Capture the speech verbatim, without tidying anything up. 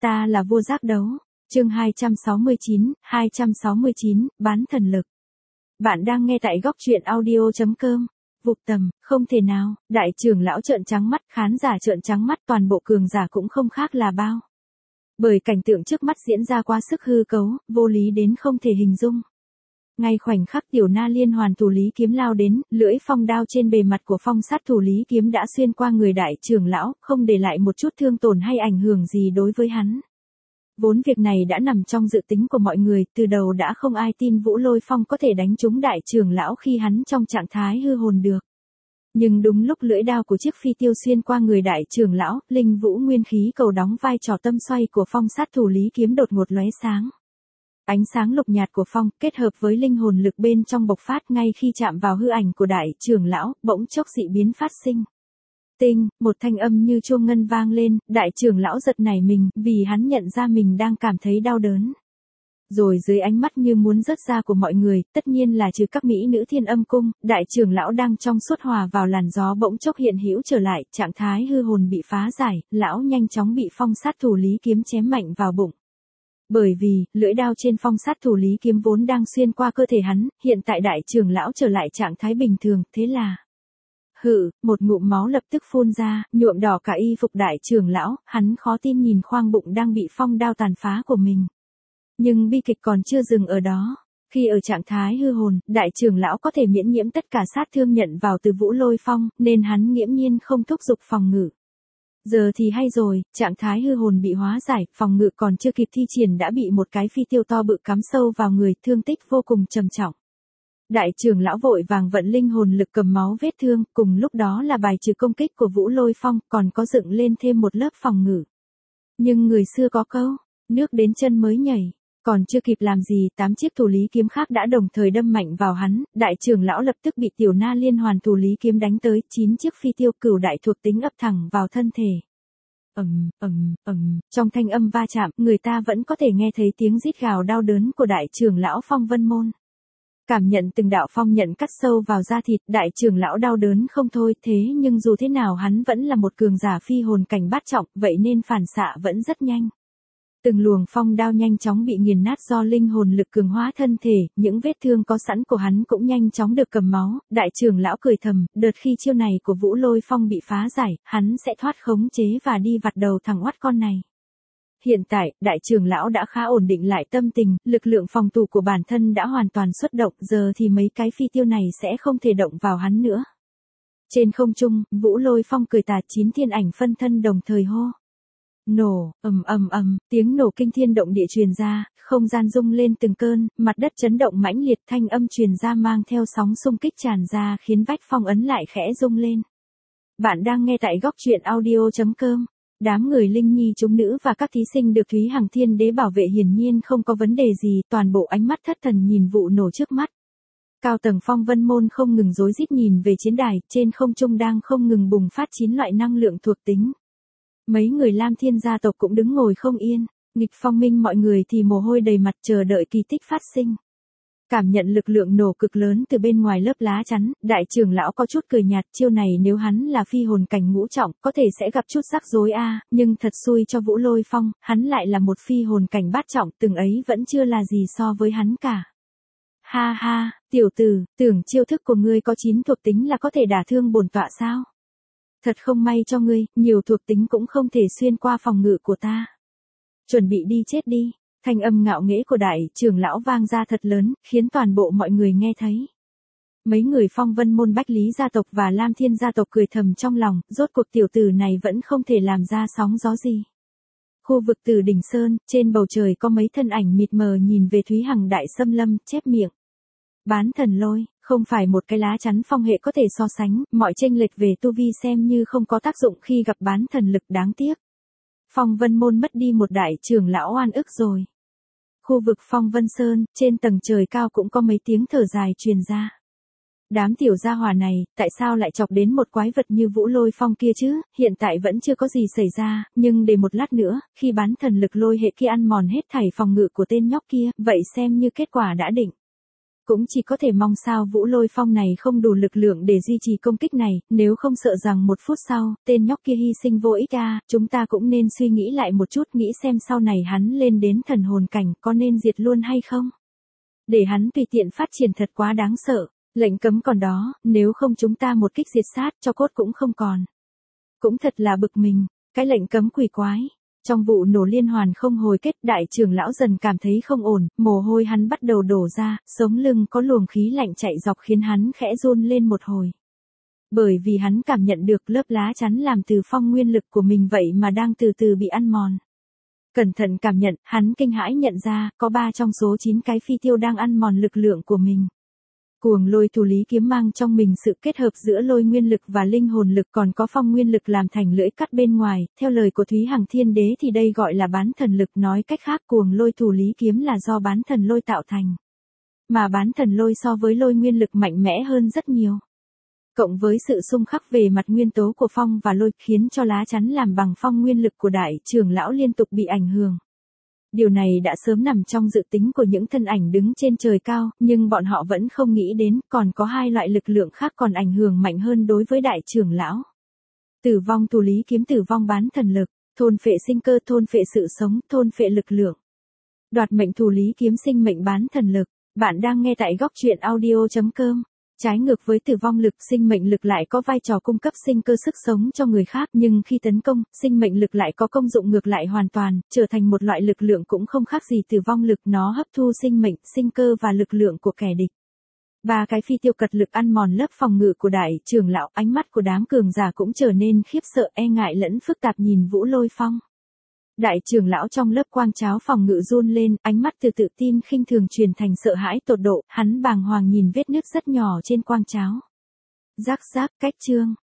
Ta là vua giác đấu. Chương hai trăm sáu mươi chín, hai trăm sáu mươi chín, bán thần lực. Bạn đang nghe tại góc truyện audio chấm com. Vụt tầm, không thể nào, đại trưởng lão trợn trắng mắt, khán giả trợn trắng mắt, toàn bộ cường giả cũng không khác là bao. Bởi cảnh tượng trước mắt diễn ra quá sức hư cấu, vô lý đến không thể hình dung. Ngay khoảnh khắc tiểu na liên hoàn thủ lý kiếm lao đến, lưỡi phong đao trên bề mặt của phong sát thủ lý kiếm đã xuyên qua người đại trưởng lão, không để lại một chút thương tổn hay ảnh hưởng gì đối với hắn. Vốn việc này đã nằm trong dự tính của mọi người, từ đầu đã không ai tin Vũ Lôi Phong có thể đánh trúng đại trưởng lão khi hắn trong trạng thái hư hồn được. Nhưng đúng lúc lưỡi đao của chiếc phi tiêu xuyên qua người đại trưởng lão, linh vũ nguyên khí cầu đóng vai trò tâm xoay của phong sát thủ lý kiếm đột ngột lóe sáng. Ánh sáng lục nhạt của phong kết hợp với linh hồn lực bên trong bộc phát ngay khi chạm vào hư ảnh của đại trưởng lão, bỗng chốc dị biến phát sinh. Tinh, một thanh âm như chuông ngân vang lên, đại trưởng lão giật nảy mình, vì hắn nhận ra mình đang cảm thấy đau đớn. Rồi dưới ánh mắt như muốn rớt ra của mọi người, tất nhiên là trừ các mỹ nữ Thiên Âm Cung, đại trưởng lão đang trong suốt hòa vào làn gió bỗng chốc hiện hữu trở lại, trạng thái hư hồn bị phá giải, lão nhanh chóng bị phong sát thủ lý kiếm chém mạnh vào bụng. Bởi vì, lưỡi đao trên phong sát thủ lý kiếm vốn đang xuyên qua cơ thể hắn, hiện tại đại trưởng lão trở lại trạng thái bình thường, thế là... Hự, một ngụm máu lập tức phun ra, nhuộm đỏ cả y phục đại trưởng lão, hắn khó tin nhìn khoang bụng đang bị phong đao tàn phá của mình. Nhưng bi kịch còn chưa dừng ở đó. Khi ở trạng thái hư hồn, đại trưởng lão có thể miễn nhiễm tất cả sát thương nhận vào từ Vũ Lôi Phong, nên hắn nghiễm nhiên không thúc giục phòng ngự. Giờ thì hay rồi, trạng thái hư hồn bị hóa giải, phòng ngự còn chưa kịp thi triển đã bị một cái phi tiêu to bự cắm sâu vào người, thương tích vô cùng trầm trọng. Đại trưởng lão vội vàng vận linh hồn lực cầm máu vết thương, cùng lúc đó là bài trừ công kích của Vũ Lôi Phong, còn có dựng lên thêm một lớp phòng ngự. Nhưng người xưa có câu, nước đến chân mới nhảy, còn chưa kịp làm gì, tám chiếc thủ lý kiếm khác đã đồng thời đâm mạnh vào hắn, đại trưởng lão lập tức bị tiểu na liên hoàn thủ lý kiếm đánh tới, chín chiếc phi tiêu cửu đại thuộc tính ập thẳng vào thân thể. Ầm, ầm, ầm, trong thanh âm va chạm, người ta vẫn có thể nghe thấy tiếng rít gào đau đớn của đại trưởng lão Phong Vân Môn. Cảm nhận từng đạo phong nhận cắt sâu vào da thịt, đại trưởng lão đau đớn không thôi, thế nhưng dù thế nào hắn vẫn là một cường giả phi hồn cảnh bát trọng, vậy nên phản xạ vẫn rất nhanh. Từng luồng phong đao nhanh chóng bị nghiền nát do linh hồn lực cường hóa thân thể, những vết thương có sẵn của hắn cũng nhanh chóng được cầm máu, đại trưởng lão cười thầm, đợt khi chiêu này của Vũ Lôi Phong bị phá giải, hắn sẽ thoát khống chế và đi vặt đầu thằng oắt con này. Hiện tại, đại trưởng lão đã khá ổn định lại tâm tình, lực lượng phòng thủ của bản thân đã hoàn toàn xuất động, giờ thì mấy cái phi tiêu này sẽ không thể động vào hắn nữa. Trên không trung, Vũ Lôi Phong cười tà, chín thiên ảnh phân thân đồng thời hô. Nổ, ầm ầm ầm, tiếng nổ kinh thiên động địa truyền ra, không gian rung lên từng cơn, mặt đất chấn động mãnh liệt, thanh âm truyền ra mang theo sóng xung kích tràn ra khiến vách phong ấn lại khẽ rung lên. Bạn đang nghe tại góc truyện audio chấm com. Đám người linh nhi chúng nữ và các thí sinh được Thúy Hằng Thiên Đế bảo vệ hiển nhiên không có vấn đề gì, toàn bộ ánh mắt thất thần nhìn vụ nổ trước mắt. Cao tầng Phong Vân Môn không ngừng rối rít nhìn về chiến đài, trên không trung đang không ngừng bùng phát chín loại năng lượng thuộc tính. Mấy người Lam Thiên gia tộc cũng đứng ngồi không yên, nghịch phong minh mọi người thì mồ hôi đầy mặt chờ đợi kỳ tích phát sinh. Cảm nhận lực lượng nổ cực lớn từ bên ngoài lớp lá chắn, đại trưởng lão có chút cười nhạt, chiêu này nếu hắn là phi hồn cảnh ngũ trọng, có thể sẽ gặp chút rắc rối a, nhưng thật xui cho Vũ Lôi Phong, hắn lại là một phi hồn cảnh bát trọng, từng ấy vẫn chưa là gì so với hắn cả. Ha ha, tiểu tử, tưởng chiêu thức của ngươi có chín thuộc tính là có thể đả thương bổn tọa sao? Thật không may cho ngươi, nhiều thuộc tính cũng không thể xuyên qua phòng ngự của ta. Chuẩn bị đi chết đi. Thanh âm ngạo nghễ của đại trưởng lão vang ra thật lớn, khiến toàn bộ mọi người nghe thấy. Mấy người Phong Vân Môn Bách Lý gia tộc và Lam Thiên gia tộc cười thầm trong lòng, rốt cuộc tiểu tử này vẫn không thể làm ra sóng gió gì. Khu vực Tử Đỉnh Sơn, trên bầu trời có mấy thân ảnh mịt mờ nhìn về Thúy Hằng đại xâm lâm, chép miệng. Bán thần lôi, không phải một cái lá chắn phong hệ có thể so sánh, mọi chênh lệch về tu vi xem như không có tác dụng khi gặp bán thần lực, đáng tiếc. Phong Vân Môn mất đi một đại trưởng lão oan ức rồi. Khu vực Phong Vân Sơn, trên tầng trời cao cũng có mấy tiếng thở dài truyền ra. Đám tiểu gia hỏa này, tại sao lại chọc đến một quái vật như Vũ Lôi Phong kia chứ, hiện tại vẫn chưa có gì xảy ra, nhưng để một lát nữa, khi bán thần lực lôi hệ kia ăn mòn hết thảy phòng ngự của tên nhóc kia, vậy xem như kết quả đã định. Cũng chỉ có thể mong sao Vũ Lôi Phong này không đủ lực lượng để duy trì công kích này, nếu không sợ rằng một phút sau, tên nhóc kia hy sinh vô ích à, chúng ta cũng nên suy nghĩ lại một chút, nghĩ xem sau này hắn lên đến thần hồn cảnh có nên diệt luôn hay không. Để hắn tùy tiện phát triển thật quá đáng sợ, lệnh cấm còn đó, nếu không chúng ta một kích diệt sát cho cốt cũng không còn. Cũng thật là bực mình, cái lệnh cấm quỷ quái. Trong vụ nổ liên hoàn không hồi kết, đại trưởng lão dần cảm thấy không ổn, mồ hôi hắn bắt đầu đổ ra, sống lưng có luồng khí lạnh chạy dọc khiến hắn khẽ run lên một hồi. Bởi vì hắn cảm nhận được lớp lá chắn làm từ phong nguyên lực của mình vậy mà đang từ từ bị ăn mòn. Cẩn thận cảm nhận, hắn kinh hãi nhận ra, có ba trong số chín cái phi tiêu đang ăn mòn lực lượng của mình. Cuồng lôi thủ lý kiếm mang trong mình sự kết hợp giữa lôi nguyên lực và linh hồn lực, còn có phong nguyên lực làm thành lưỡi cắt bên ngoài, theo lời của Thúy Hằng Thiên Đế thì đây gọi là bán thần lực, nói cách khác cuồng lôi thủ lý kiếm là do bán thần lôi tạo thành. Mà bán thần lôi so với lôi nguyên lực mạnh mẽ hơn rất nhiều. Cộng với sự xung khắc về mặt nguyên tố của phong và lôi khiến cho lá chắn làm bằng phong nguyên lực của đại trưởng lão liên tục bị ảnh hưởng. Điều này đã sớm nằm trong dự tính của những thân ảnh đứng trên trời cao, nhưng bọn họ vẫn không nghĩ đến còn có hai loại lực lượng khác còn ảnh hưởng mạnh hơn đối với đại trưởng lão. Tử vong thủ lý kiếm, tử vong bán thần lực, thôn phệ sinh cơ, thôn phệ sự sống, thôn phệ lực lượng. Đoạt mệnh thủ lý kiếm, sinh mệnh bán thần lực. Bạn đang nghe tại góc truyện audio chấm com. Trái ngược với tử vong lực, sinh mệnh lực lại có vai trò cung cấp sinh cơ sức sống cho người khác, nhưng khi tấn công, sinh mệnh lực lại có công dụng ngược lại hoàn toàn, trở thành một loại lực lượng cũng không khác gì tử vong lực, nó hấp thu sinh mệnh, sinh cơ và lực lượng của kẻ địch. Ba cái phi tiêu cật lực ăn mòn lớp phòng ngự của đại trưởng lão, ánh mắt của đám cường giả cũng trở nên khiếp sợ, e ngại lẫn phức tạp nhìn Vũ Lôi Phong. Đại trưởng lão trong lớp quang cháo phòng ngự run lên, ánh mắt từ tự tin khinh thường truyền thành sợ hãi tột độ, hắn bàng hoàng nhìn vết nứt rất nhỏ trên quang cháo. Rắc rắc, cách chương.